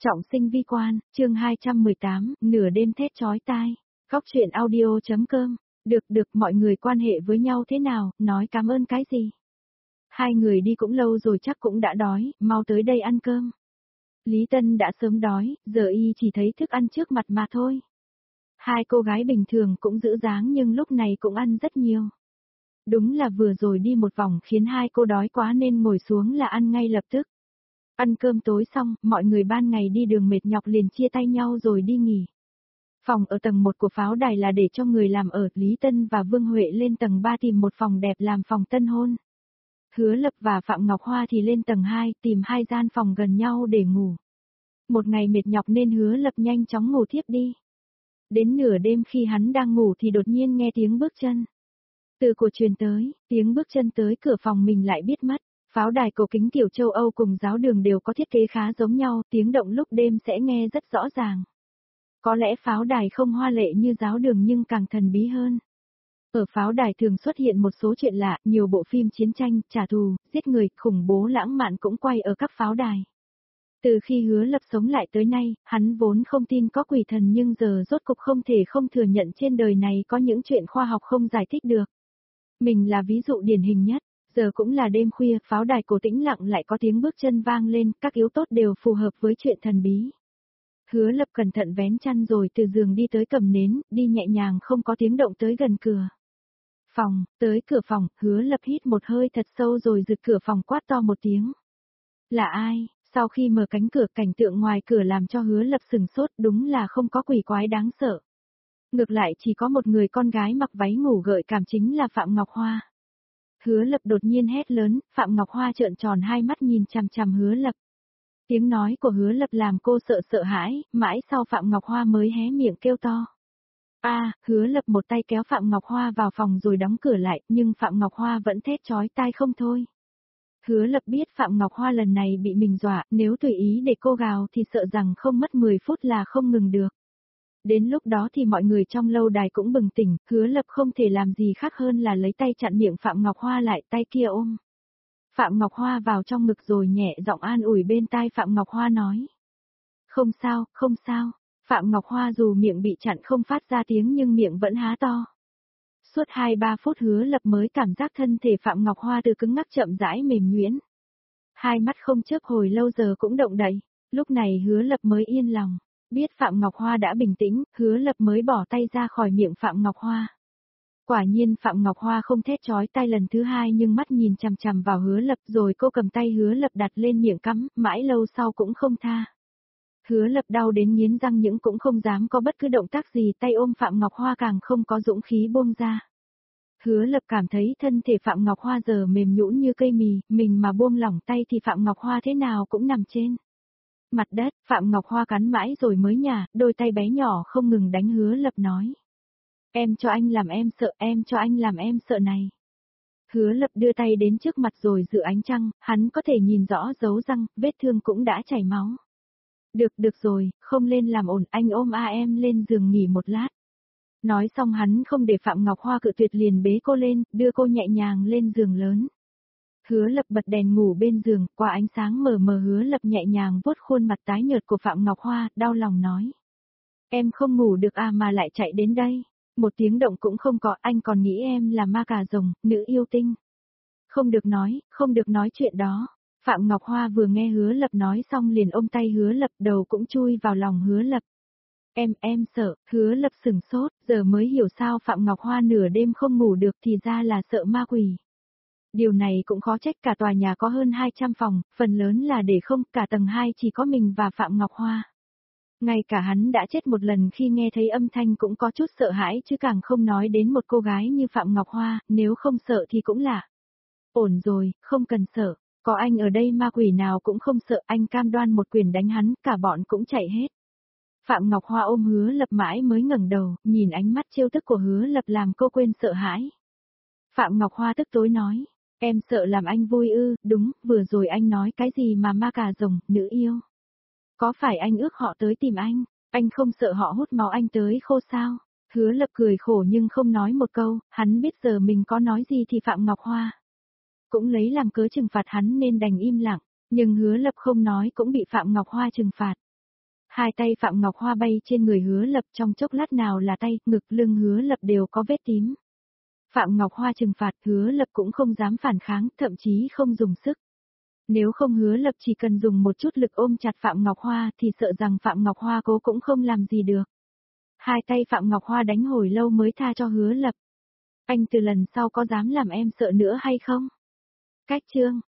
Trọng sinh vi quan, chương 218, nửa đêm thét chói tai. Góc truyện audio.com. Được, mọi người quan hệ với nhau thế nào, nói cảm ơn cái gì? Hai người đi cũng lâu rồi chắc cũng đã đói, mau tới đây ăn cơm. Lý Tân đã sớm đói, giờ y chỉ thấy thức ăn trước mặt mà thôi. Hai cô gái bình thường cũng giữ dáng nhưng lúc này cũng ăn rất nhiều. Đúng là vừa rồi đi một vòng khiến hai cô đói quá nên ngồi xuống là ăn ngay lập tức. Ăn cơm tối xong, mọi người ban ngày đi đường mệt nhọc liền chia tay nhau rồi đi nghỉ. Phòng ở tầng 1 của pháo đài là để cho người làm ở, Lý Tân và Vương Huệ lên tầng 3 tìm một phòng đẹp làm phòng tân hôn. Hứa Lập và Phạm Ngọc Hoa thì lên tầng 2 tìm hai gian phòng gần nhau để ngủ. Một ngày mệt nhọc nên Hứa Lập nhanh chóng ngủ thiếp đi. Đến nửa đêm khi hắn đang ngủ thì đột nhiên nghe tiếng bước chân. Từ cổ truyền tới, tiếng bước chân tới cửa phòng mình lại biết mất. Pháo đài cổ kính kiểu châu Âu cùng giáo đường đều có thiết kế khá giống nhau, tiếng động lúc đêm sẽ nghe rất rõ ràng. Có lẽ pháo đài không hoa lệ như giáo đường nhưng càng thần bí hơn. Ở pháo đài thường xuất hiện một số chuyện lạ, nhiều bộ phim chiến tranh, trả thù, giết người, khủng bố lãng mạn cũng quay ở các pháo đài. Từ khi Hứa Lập sống lại tới nay, hắn vốn không tin có quỷ thần nhưng giờ rốt cục không thể không thừa nhận trên đời này có những chuyện khoa học không giải thích được. Mình là ví dụ điển hình nhất. Giờ cũng là đêm khuya, pháo đài cổ tĩnh lặng lại có tiếng bước chân vang lên, các yếu tố đều phù hợp với chuyện thần bí. Hứa Lập cẩn thận vén chăn rồi từ giường đi tới cầm nến, đi nhẹ nhàng không có tiếng động tới gần cửa. Tới cửa phòng, Hứa Lập hít một hơi thật sâu rồi giựt cửa phòng quát to một tiếng. Là ai? Sau khi mở cánh cửa, cảnh tượng ngoài cửa làm cho Hứa Lập sừng sốt, đúng là không có quỷ quái đáng sợ. Ngược lại chỉ có một người con gái mặc váy ngủ gợi cảm chính là Phạm Ngọc Hoa. Hứa Lập đột nhiên hét lớn, Phạm Ngọc Hoa trợn tròn hai mắt nhìn chằm chằm Hứa Lập. Tiếng nói của Hứa Lập làm cô sợ hãi, mãi sau Phạm Ngọc Hoa mới hé miệng kêu to. Hứa Lập một tay kéo Phạm Ngọc Hoa vào phòng rồi đóng cửa lại, nhưng Phạm Ngọc Hoa vẫn thét chói tai không thôi. Hứa Lập biết Phạm Ngọc Hoa lần này bị mình dọa, nếu tùy ý để cô gào thì sợ rằng không mất 10 phút là không ngừng được. Đến lúc đó thì mọi người trong lâu đài cũng bừng tỉnh, Hứa Lập không thể làm gì khác hơn là lấy tay chặn miệng Phạm Ngọc Hoa lại, tay kia ôm Phạm Ngọc Hoa vào trong ngực rồi nhẹ giọng an ủi bên tai Phạm Ngọc Hoa nói. Không sao. Phạm Ngọc Hoa dù miệng bị chặn không phát ra tiếng nhưng miệng vẫn há to. Suốt 2-3 phút Hứa Lập mới cảm giác thân thể Phạm Ngọc Hoa từ cứng ngắc chậm rãi mềm nhuyễn. Hai mắt không chớp hồi lâu giờ cũng động đậy, lúc này Hứa Lập mới yên lòng. Biết Phạm Ngọc Hoa đã bình tĩnh, Hứa Lập mới bỏ tay ra khỏi miệng Phạm Ngọc Hoa. Quả nhiên Phạm Ngọc Hoa không thét chói tai lần thứ hai nhưng mắt nhìn chằm chằm vào Hứa Lập rồi cô cầm tay Hứa Lập đặt lên miệng cắm, mãi lâu sau cũng không tha. Hứa Lập đau đến nghiến răng nhưng cũng không dám có bất cứ động tác gì, tay ôm Phạm Ngọc Hoa càng không có dũng khí buông ra. Hứa Lập cảm thấy thân thể Phạm Ngọc Hoa giờ mềm nhũn như cây mì, mình mà buông lỏng tay thì Phạm Ngọc Hoa thế nào cũng nằm trên mặt đất. Phạm Ngọc Hoa cắn mãi rồi mới nhả, đôi tay bé nhỏ không ngừng đánh Hứa Lập nói. Em cho anh làm em sợ, em cho anh làm em sợ này. Hứa Lập đưa tay đến trước mặt rồi giữa ánh trăng, hắn có thể nhìn rõ dấu răng, vết thương cũng đã chảy máu. Được rồi, không lên làm ổn, anh ôm em lên giường nghỉ một lát. Nói xong hắn không để Phạm Ngọc Hoa cự tuyệt liền bế cô lên, đưa cô nhẹ nhàng lên giường lớn. Hứa Lập bật đèn ngủ bên giường, qua ánh sáng mờ mờ Hứa Lập nhẹ nhàng vuốt khuôn mặt tái nhợt của Phạm Ngọc Hoa, đau lòng nói. Em không ngủ được mà lại chạy đến đây. Một tiếng động cũng không có, anh còn nghĩ em là ma cà rồng, nữ yêu tinh. Không được nói chuyện đó. Phạm Ngọc Hoa vừa nghe Hứa Lập nói xong liền ôm tay Hứa Lập, đầu cũng chui vào lòng Hứa Lập. Em sợ. Hứa Lập sửng sốt, giờ mới hiểu sao Phạm Ngọc Hoa nửa đêm không ngủ được thì ra là sợ ma quỷ. Điều này cũng khó trách, cả tòa nhà có hơn 200 phòng, phần lớn là để không, cả tầng 2 chỉ có mình và Phạm Ngọc Hoa. Ngay cả hắn đã chết một lần khi nghe thấy âm thanh cũng có chút sợ hãi chứ càng không nói đến một cô gái như Phạm Ngọc Hoa, nếu không sợ thì cũng lạ. Ổn rồi, không cần sợ, có anh ở đây ma quỷ nào cũng không sợ, anh cam đoan một quyền đánh hắn, cả bọn cũng chạy hết. Phạm Ngọc Hoa ôm Hứa Lập mãi mới ngẩng đầu, nhìn ánh mắt trêu tức của Hứa Lập làm cô quên sợ hãi. Phạm Ngọc Hoa tức tối nói, em sợ làm anh vui ư? Đúng, vừa rồi anh nói cái gì mà ma cà rồng, nữ yêu. Có phải anh ước họ tới tìm anh không sợ họ hút máu anh tới khô sao? Hứa Lập cười khổ nhưng không nói một câu, hắn biết giờ mình có nói gì thì Phạm Ngọc Hoa cũng lấy làm cớ trừng phạt hắn nên đành im lặng, nhưng Hứa Lập không nói cũng bị Phạm Ngọc Hoa trừng phạt. Hai tay Phạm Ngọc Hoa bay trên người Hứa Lập, trong chốc lát nào là tay, ngực, lưng Hứa Lập đều có vết tím. Phạm Ngọc Hoa trừng phạt, Hứa Lập cũng không dám phản kháng, thậm chí không dùng sức. Nếu không Hứa Lập chỉ cần dùng một chút lực ôm chặt Phạm Ngọc Hoa thì sợ rằng Phạm Ngọc Hoa cố cũng không làm gì được. Hai tay Phạm Ngọc Hoa đánh hồi lâu mới tha cho Hứa Lập. Anh từ lần sau có dám làm em sợ nữa hay không? Cách chương